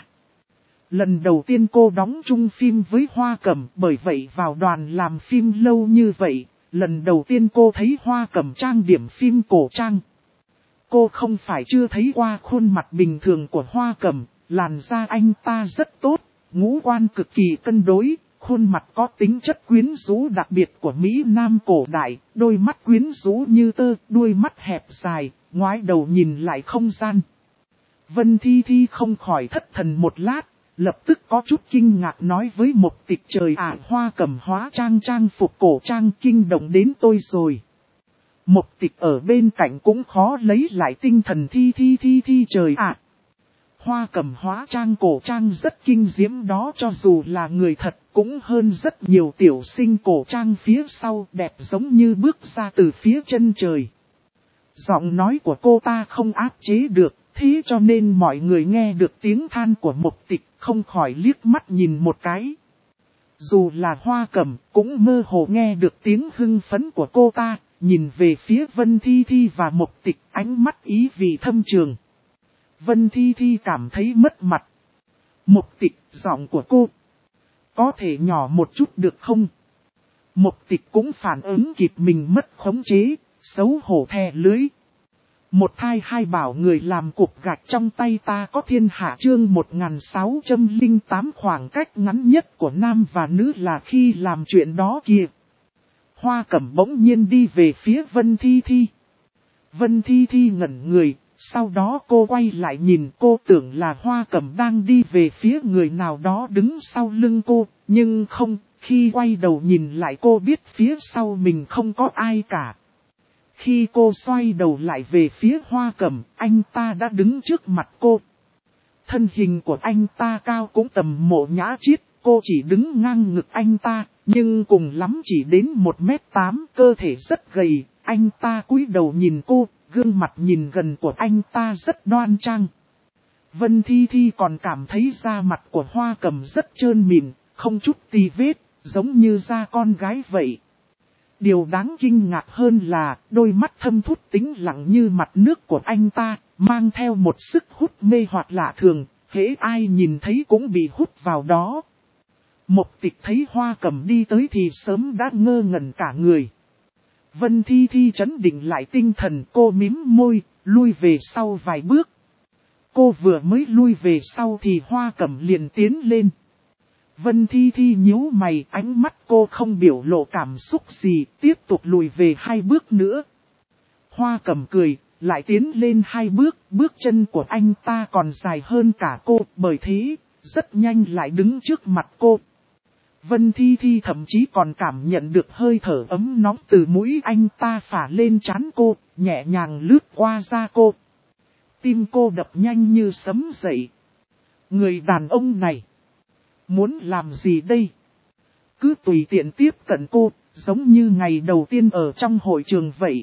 [SPEAKER 1] Lần đầu tiên cô đóng chung phim với Hoa Cẩm, bởi vậy vào đoàn làm phim lâu như vậy, lần đầu tiên cô thấy Hoa Cẩm trang điểm phim cổ trang. Cô không phải chưa thấy qua khuôn mặt bình thường của Hoa Cẩm, làn da anh ta rất tốt, ngũ quan cực kỳ cân đối, khuôn mặt có tính chất quyến rũ đặc biệt của Mỹ Nam cổ đại, đôi mắt quyến rũ như tơ, đuôi mắt hẹp dài, ngoái đầu nhìn lại không gian. Vân Thi Thi không khỏi thất thần một lát, lập tức có chút kinh ngạc nói với Mộc Tịch trời ạ, Hoa Cẩm hóa trang phục cổ trang kinh động đến tôi rồi. Mộc Tịch ở bên cạnh cũng khó lấy lại tinh thần Thi Thi trời ạ. Hoa Cẩm hóa trang cổ trang rất kinh diễm đó, cho dù là người thật cũng hơn rất nhiều tiểu sinh cổ trang phía sau, đẹp giống như bước ra từ phía chân trời. Giọng nói của cô ta không áp chế được, thế cho nên mọi người nghe được tiếng than của Mộc Tịch không khỏi liếc mắt nhìn một cái. Dù là Hoa Cẩm cũng mơ hồ nghe được tiếng hưng phấn của cô ta, nhìn về phía Vân Thi Thi và Mộc Tịch, ánh mắt ý vị thâm trường. Vân Thi Thi cảm thấy mất mặt. Mộc Tịch, giọng của cô có thể nhỏ một chút được không? Mộc Tịch cũng phản ứng kịp mình mất khống chế, xấu hổ thè lưới. Một thai hai bảo người làm cục gạch trong tay ta có thiên hạ chương 1608, khoảng cách ngắn nhất của nam và nữ là khi làm chuyện đó kìa. Hoa Cẩm bỗng nhiên đi về phía Vân Thi Thi. Vân Thi Thi ngẩn người, sau đó cô quay lại nhìn, cô tưởng là Hoa Cẩm đang đi về phía người nào đó đứng sau lưng cô, nhưng không, khi quay đầu nhìn lại cô biết phía sau mình không có ai cả. Khi cô xoay đầu lại về phía Hoa Cẩm, anh ta đã đứng trước mặt cô. Thân hình của anh ta cao cũng tầm Mộ Nhã Chiết, cô chỉ đứng ngang ngực anh ta, nhưng cùng lắm chỉ đến 1m8, cơ thể rất gầy. Anh ta cúi đầu nhìn cô, gương mặt nhìn gần của anh ta rất đoan trang. Vân Thi Thi còn cảm thấy da mặt của Hoa Cẩm rất trơn mịn, không chút tì vết, giống như da con gái vậy. Điều đáng kinh ngạc hơn là đôi mắt thâm thút tĩnh lặng như mặt nước của anh ta, mang theo một sức hút mê hoặc lạ thường, hễ ai nhìn thấy cũng bị hút vào đó. Mộc Tịch thấy Hoa Cẩm đi tới thì sớm đã ngơ ngẩn cả người. Vân Thi Thi trấn định lại tinh thần, cô mím môi, lui về sau vài bước. Cô vừa mới lui về sau thì Hoa Cẩm liền tiến lên. Vân Thi Thi nhíu mày, ánh mắt cô không biểu lộ cảm xúc gì, tiếp tục lùi về 2 bước nữa. Hoa Cẩm cười, lại tiến lên 2 bước, bước chân của anh ta còn dài hơn cả cô, bởi thế, rất nhanh lại đứng trước mặt cô. Vân Thi Thi thậm chí còn cảm nhận được hơi thở ấm nóng từ mũi anh ta phả lên trán cô, nhẹ nhàng lướt qua da cô. Tim cô đập nhanh như sấm dậy. Người đàn ông này muốn làm gì đây? Cứ tùy tiện tiếp cận cô, giống như ngày đầu tiên ở trong hội trường vậy.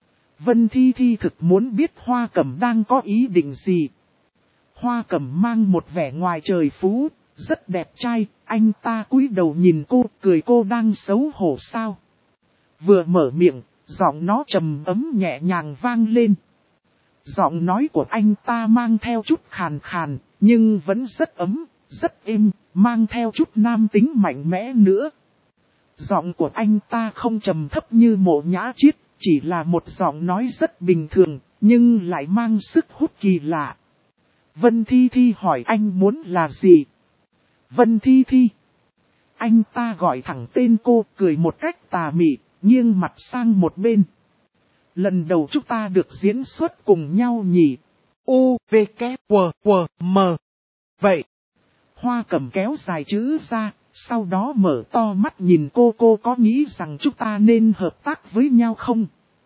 [SPEAKER 1] Vân Thi Thi thực muốn biết Hoa Cẩm đang có ý định gì. Hoa Cẩm mang một vẻ ngoài trời phú, rất đẹp trai, anh ta cúi đầu nhìn cô, cười cô đang xấu hổ sao. Vừa mở miệng, giọng nó trầm ấm nhẹ nhàng vang lên. Giọng nói của anh ta mang theo chút khàn khàn, nhưng vẫn rất ấm, rất êm, mang theo chút nam tính mạnh mẽ nữa. Giọng của anh ta không trầm thấp như Mộ Nhã Chiết, chỉ là một giọng nói rất bình thường, nhưng lại mang sức hút kỳ lạ. Vân Thi Thi hỏi anh muốn là gì? Vân Thi Thi. Anh ta gọi thẳng tên cô, cười một cách tà mị, nghiêng mặt sang một bên. Lần đầu chúng ta được diễn xuất cùng nhau nhỉ? U, V, K, W, W, M. Vậy. Hoa Cẩm kéo dài chữ ra, sau đó mở to mắt nhìn cô có nghĩ rằng chúng ta nên hợp tác với nhau không?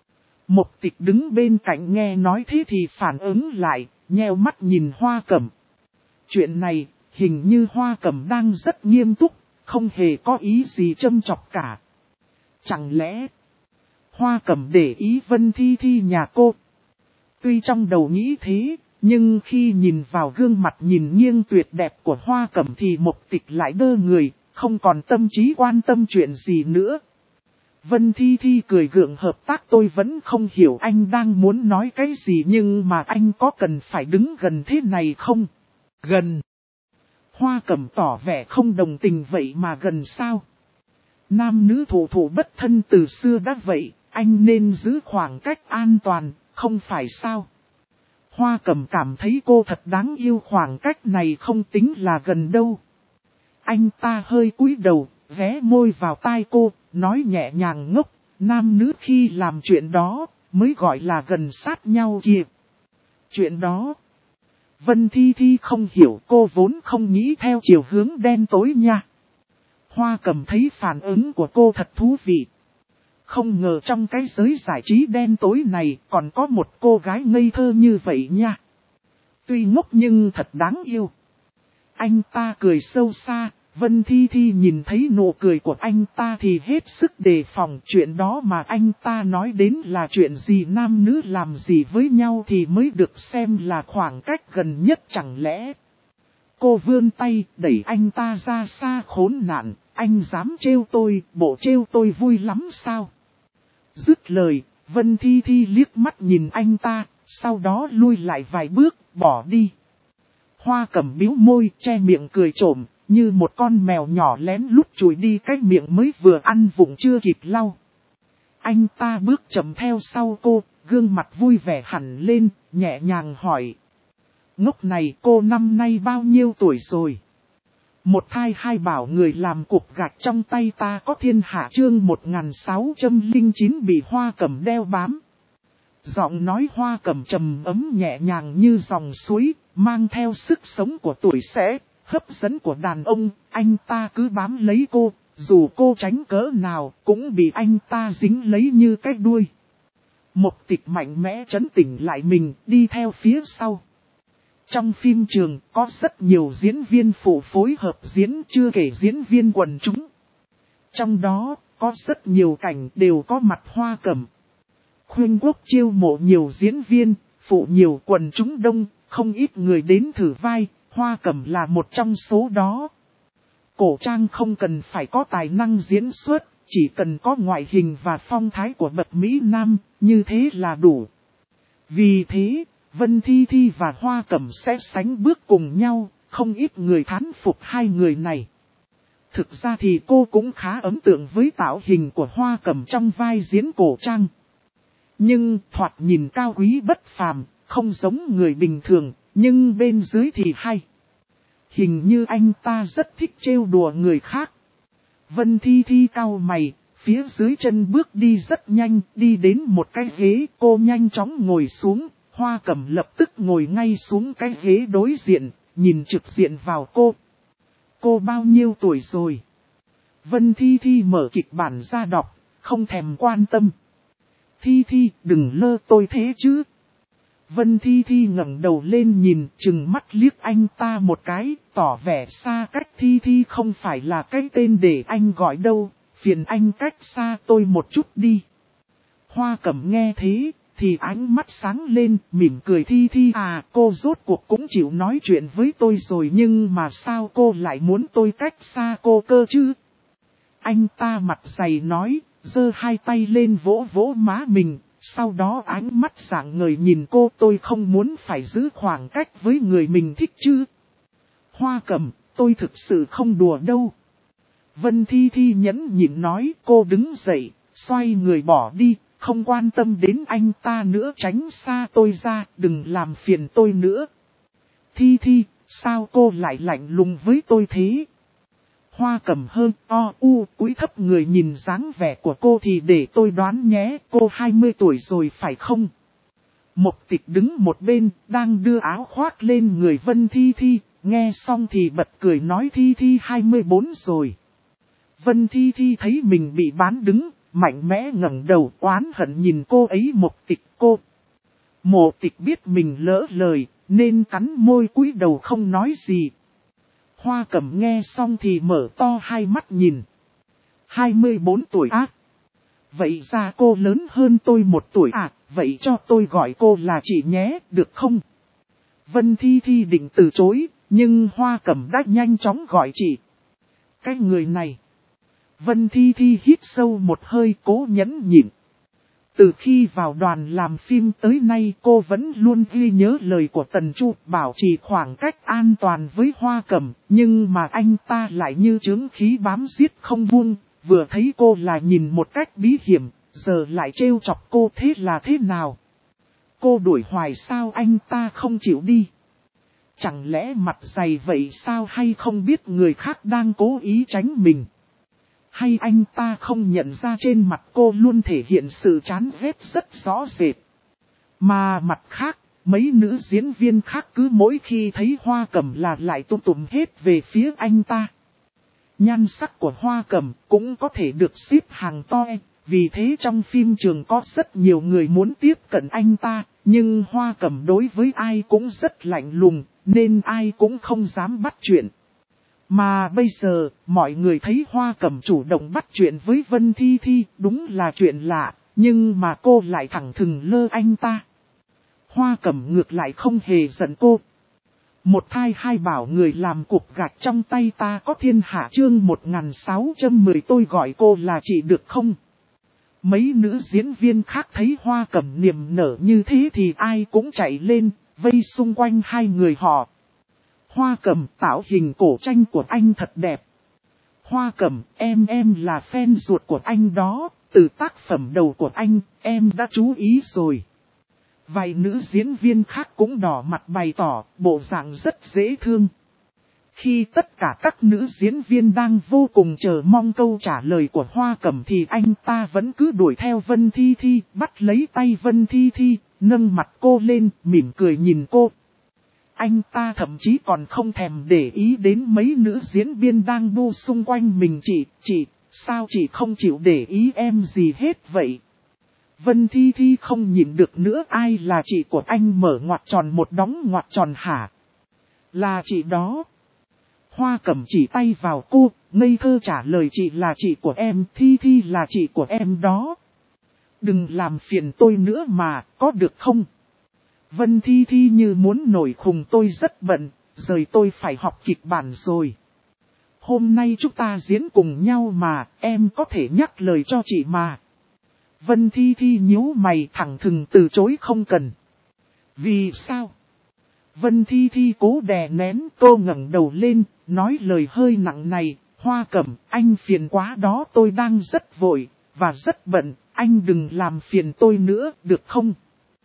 [SPEAKER 1] Mộc Tịch đứng bên cạnh nghe nói thế thì phản ứng lại, nheo mắt nhìn Hoa Cẩm. Chuyện này, hình như Hoa Cẩm đang rất nghiêm túc, không hề có ý gì châm chọc cả. Chẳng lẽ Hoa Cẩm để ý Vân Thi Thi nhà cô? Tuy trong đầu nghĩ thế, nhưng khi nhìn vào gương mặt nhìn nghiêng tuyệt đẹp của Hoa Cẩm thì Mộc Tịch lại đơ người, không còn tâm trí quan tâm chuyện gì nữa. Vân Thi Thi cười gượng, hợp tác tôi vẫn không hiểu anh đang muốn nói cái gì, nhưng mà anh có cần phải đứng gần thế này không? Gần. Hoa Cẩm tỏ vẻ không đồng tình, vậy mà gần sao? Nam nữ thủ thủ bất thân từ xưa đã vậy, anh nên giữ khoảng cách an toàn, không phải sao? Hoa Cẩm cảm thấy cô thật đáng yêu, khoảng cách này không tính là gần đâu. Anh ta hơi cúi đầu, ghé môi vào tai cô, nói nhẹ nhàng ngốc, nam nữ khi làm chuyện đó, mới gọi là gần sát nhau kìa. Chuyện đó, Vân Thi Thi không hiểu, cô vốn không nghĩ theo chiều hướng đen tối nha. Hoa Cẩm thấy phản ứng của cô thật thú vị. Không ngờ trong cái giới giải trí đen tối này còn có một cô gái ngây thơ như vậy nha. Tuy ngốc nhưng thật đáng yêu. Anh ta cười sâu xa, Vân Thi Thi nhìn thấy nụ cười của anh ta thì hết sức đề phòng. Chuyện đó mà anh ta nói đến là chuyện gì nam nữ làm gì với nhau thì mới được xem là khoảng cách gần nhất chẳng lẽ. Cô vươn tay đẩy anh ta ra xa, khốn nạn, anh dám trêu tôi, bộ trêu tôi vui lắm sao? Dứt lời, Vân Thi Thi liếc mắt nhìn anh ta, sau đó lui lại vài bước, bỏ đi. Hoa Cẩm bĩu môi, che miệng cười trộm, như một con mèo nhỏ lén lút chùi đi cái miệng mới vừa ăn vụng chưa kịp lau. Anh ta bước chậm theo sau cô, gương mặt vui vẻ hẳn lên, nhẹ nhàng hỏi. Ngốc này, cô năm nay bao nhiêu tuổi rồi? Một thai hai bảo người làm cục gạch trong tay ta có thiên hạ, chương 1609 bị Hoa Cẩm đeo bám. Giọng nói Hoa Cẩm trầm ấm nhẹ nhàng như dòng suối, mang theo sức sống của tuổi trẻ, hấp dẫn của đàn ông. Anh ta cứ bám lấy cô, dù cô tránh cỡ nào cũng bị anh ta dính lấy như cái đuôi. Một Tịch mạnh mẽ trấn tĩnh lại mình, đi theo phía sau. Trong phim trường có rất nhiều diễn viên phụ phối hợp diễn, chưa kể diễn viên quần chúng. Trong đó có rất nhiều cảnh đều có mặt Hoa Cẩm. Khuynh Quốc chiêu mộ nhiều diễn viên, phụ nhiều quần chúng đông, không ít người đến thử vai, Hoa Cẩm là một trong số đó. Cổ trang không cần phải có tài năng diễn xuất, chỉ cần có ngoại hình và phong thái của bậc Mỹ Nam, như thế là đủ. Vì thế, Vân Thi Thi và Hoa Cẩm sẽ sánh bước cùng nhau, không ít người thán phục hai người này. Thực ra thì cô cũng khá ấn tượng với tạo hình của Hoa Cẩm trong vai diễn cổ trang. Nhưng thoạt nhìn cao quý bất phàm, không giống người bình thường, nhưng bên dưới thì hay. Hình như anh ta rất thích trêu đùa người khác. Vân Thi Thi cau mày, phía dưới chân bước đi rất nhanh, đi đến một cái ghế, cô nhanh chóng ngồi xuống. Hoa Cẩm lập tức ngồi ngay xuống cái ghế đối diện, nhìn trực diện vào cô. Cô bao nhiêu tuổi rồi? Vân Thi Thi mở kịch bản ra đọc, không thèm quan tâm. Thi Thi, đừng lơ tôi thế chứ. Vân Thi Thi ngẩng đầu lên nhìn, trừng mắt liếc anh ta một cái, tỏ vẻ xa cách. Thi Thi không phải là cái tên để anh gọi đâu, phiền anh cách xa tôi một chút đi. Hoa Cẩm nghe thế, thì ánh mắt sáng lên, mỉm cười. Thi Thi à, cô rốt cuộc cũng chịu nói chuyện với tôi rồi, nhưng mà sao cô lại muốn tôi cách xa cô cơ chứ? Anh ta mặt dày nói, giơ hai tay lên vỗ vỗ má mình, sau đó ánh mắt rạng ngời nhìn cô. Tôi không muốn phải giữ khoảng cách với người mình thích chứ. Hoa Cẩm, tôi thực sự không đùa đâu. Vân Thi Thi nhẫn nhịn nói. Cô đứng dậy, xoay người bỏ đi, không quan tâm đến anh ta nữa. Tránh xa tôi ra, đừng làm phiền tôi nữa. Thi Thi, sao cô lại lạnh lùng với tôi thế? Hoa Cẩm hơn cúi thấp người nhìn dáng vẻ của cô thì để tôi đoán nhé, cô 20 tuổi rồi phải không? Một Tịch đứng một bên, đang đưa áo khoác lên người Vân Thi Thi, nghe xong thì bật cười nói. Thi Thi 24 rồi. Vân Thi Thi thấy mình bị bán đứng, mạnh mẽ ngẩng đầu oán hận nhìn cô ấy. Một Tịch cô. Một Tịch biết mình lỡ lời, nên cắn môi cúi đầu không nói gì. Hoa Cẩm nghe xong thì mở to hai mắt nhìn. 24 tuổi á? Vậy ra cô lớn hơn tôi 1 tuổi à? Vậy cho tôi gọi cô là chị nhé, được không? Vân Thi Thi định từ chối, nhưng Hoa Cẩm đã nhanh chóng gọi chị. Cái người này. Vân Thi Thi hít sâu một hơi, cố nhẫn nhịn. Từ khi vào đoàn làm phim tới nay, cô vẫn luôn ghi nhớ lời của Tần Chu, bảo trì khoảng cách an toàn với Hoa Cẩm, nhưng mà anh ta lại như chướng khí bám giết không buông, vừa thấy cô là nhìn một cách bí hiểm, giờ lại trêu chọc cô. Thế là thế nào? cô đuổi hoài sao anh ta không chịu đi? Chẳng lẽ mặt dày vậy sao, hay không biết người khác đang cố ý tránh mình? Hay anh ta không nhận ra trên mặt cô luôn thể hiện sự chán ghét rất rõ rệt? Mà mặt khác, mấy nữ diễn viên khác cứ mỗi khi thấy Hoa Cẩm là lại tụm hết về phía anh ta. Nhan sắc của Hoa Cẩm cũng có thể được xếp hàng to, vì thế trong phim trường có rất nhiều người muốn tiếp cận anh ta, nhưng Hoa Cẩm đối với ai cũng rất lạnh lùng, nên ai cũng không dám bắt chuyện. Mà bây giờ, mọi người thấy Hoa Cẩm chủ động bắt chuyện với Vân Thi Thi, đúng là chuyện lạ, nhưng mà cô lại thẳng thừng lơ anh ta. Hoa Cẩm ngược lại không hề giận cô. Một thai hai bảo người làm cục gạch trong tay ta có thiên hạ, chương 1610 tôi gọi cô là chị được không? Mấy nữ diễn viên khác thấy Hoa Cẩm niềm nở như thế thì ai cũng chạy lên, vây xung quanh hai người họ. Hoa Cẩm, tạo hình cổ tranh của anh thật đẹp. Hoa Cẩm, em là fan ruột của anh đó, từ tác phẩm đầu của anh, em đã chú ý rồi. Vài nữ diễn viên khác cũng đỏ mặt bày tỏ, bộ dạng rất dễ thương. Khi tất cả các nữ diễn viên đang vô cùng chờ mong câu trả lời của Hoa Cẩm thì anh ta vẫn cứ đuổi theo Vân Thi Thi, bắt lấy tay Vân Thi Thi, nâng mặt cô lên, mỉm cười nhìn cô. Anh ta thậm chí còn không thèm để ý đến mấy nữ diễn viên đang bu xung quanh mình. Chị, sao chị không chịu để ý em gì hết vậy? Vân Thi Thi không nhịn được nữa, ai là chị của anh, mở ngoặc tròn một đóng ngoặc tròn hả? Là chị đó. Hoa Cẩm chỉ tay vào cô, ngây thơ trả lời, chị là chị của em, Thi Thi là chị của em đó. Đừng làm phiền tôi nữa mà, có được không? Vân Thi Thi như muốn nổi khùng, tôi rất bận, rời tôi phải học kịch bản rồi. Hôm nay chúng ta diễn cùng nhau mà, em có thể nhắc lời cho chị mà. Vân Thi Thi nhíu mày thẳng thừng từ chối, không cần. Vì sao? Vân Thi Thi cố đè nén, cô ngẩng đầu lên, nói lời hơi nặng này, Hoa Cẩm, anh phiền quá đó, tôi đang rất vội, và rất bận, anh đừng làm phiền tôi nữa, được không?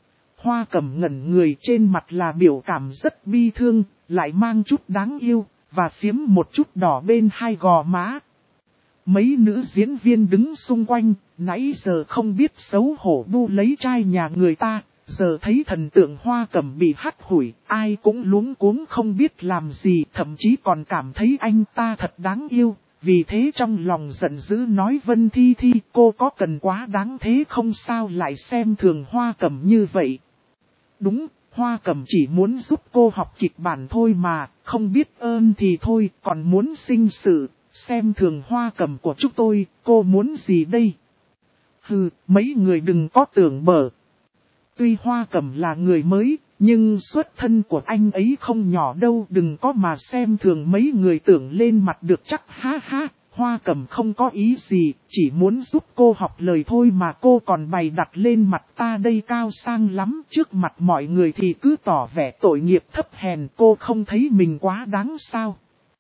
[SPEAKER 1] Hoa Cẩm ngẩn người, trên mặt là biểu cảm rất bi thương, lại mang chút đáng yêu, và phiếm một chút đỏ bên hai gò má. Mấy nữ diễn viên đứng xung quanh, nãy giờ không biết xấu hổ bu lấy trai nhà người ta, giờ thấy thần tượng Hoa Cẩm bị hắt hủi, ai cũng luống cuống không biết làm gì, thậm chí còn cảm thấy anh ta thật đáng yêu. Vì thế trong lòng giận dữ nói, Vân Thi Thi, cô có cần quá đáng thế không, sao lại xem thường Hoa Cẩm như vậy? Đúng, Hoa Cẩm chỉ muốn giúp cô học kịch bản thôi mà, không biết ơn thì thôi, còn muốn sinh sự, xem thường Hoa Cẩm của chúng tôi, cô muốn gì đây? Hừ, mấy người đừng có tưởng bở. Tuy Hoa Cẩm là người mới, nhưng xuất thân của anh ấy không nhỏ đâu, đừng có mà xem thường mấy người tưởng lên mặt được chắc, ha ha. Hoa Cẩm không có ý gì, chỉ muốn giúp cô học lời thôi mà cô còn bày đặt lên mặt ta đây cao sang lắm. Trước mặt mọi người thì cứ tỏ vẻ tội nghiệp thấp hèn, cô không thấy mình quá đáng sao?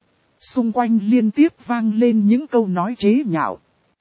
[SPEAKER 1] Xung quanh liên tiếp vang lên những câu nói chế nhạo.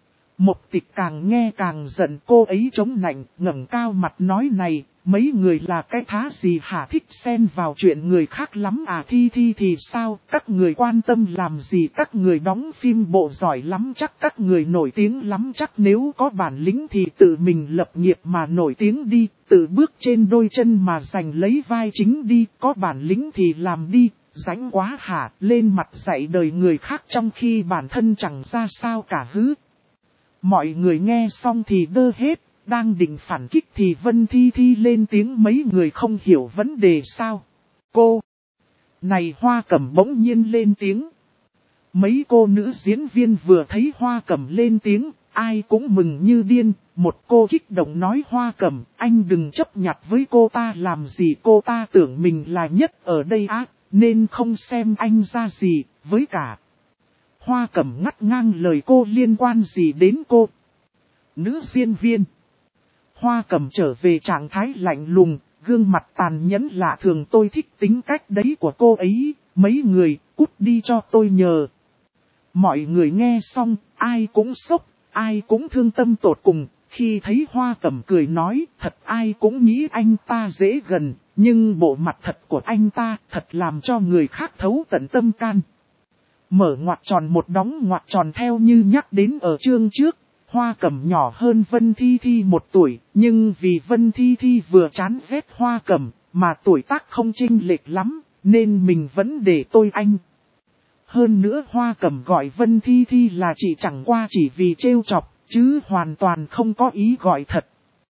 [SPEAKER 1] Mộc Tịch càng nghe càng giận, cô ấy chống nạnh, ngẩng cao mặt nói, này, mấy người là cái thá gì hả, thích xen vào chuyện người khác lắm à? Thi Thi thì sao, các người quan tâm làm gì, các người đóng phim bộ giỏi lắm chắc, các người nổi tiếng lắm chắc, nếu có bản lĩnh thì tự mình lập nghiệp mà nổi tiếng đi, tự bước trên đôi chân mà giành lấy vai chính đi, có bản lĩnh thì làm đi. Rãnh quá hả, lên mặt dạy đời người khác trong khi bản thân chẳng ra sao cả hứ. Mọi người nghe xong thì đơ hết, đang định phản kích thì Vân Thi Thi lên tiếng, mấy người không hiểu vấn đề sao? Cô! Này, Hoa Cẩm bỗng nhiên lên tiếng. Mấy cô nữ diễn viên vừa thấy Hoa Cẩm lên tiếng, ai cũng mừng như điên. Một cô kích động nói, Hoa Cẩm, anh đừng chấp nhặt với cô ta làm gì, cô ta tưởng mình là nhất ở đây á, nên không xem anh ra gì, với cả. Hoa Cẩm ngắt ngang lời cô, liên quan gì đến cô? Nữ diễn viên. Hoa Cẩm trở về trạng thái lạnh lùng, gương mặt tàn nhẫn lạ thường, tôi thích tính cách đấy của cô ấy, mấy người, cút đi cho tôi nhờ. Mọi người nghe xong, ai cũng sốc, ai cũng thương tâm tột cùng, Khi thấy Hoa Cẩm cười nói, thật ai cũng nghĩ anh ta dễ gần, nhưng bộ mặt thật của anh ta thật làm cho người khác thấu tận tâm can. Mở ngoặc tròn một đóng ngoặc tròn theo như nhắc đến ở chương trước, Hoa Cẩm nhỏ hơn Vân Thi Thi 1 tuổi, nhưng vì Vân Thi Thi vừa chán ghét Hoa Cẩm, mà tuổi tác không chênh lệch lắm, nên mình vẫn để tôi anh. Hơn nữa Hoa Cẩm gọi Vân Thi Thi là chị chẳng qua chỉ vì trêu chọc, chứ hoàn toàn không có ý gọi thật.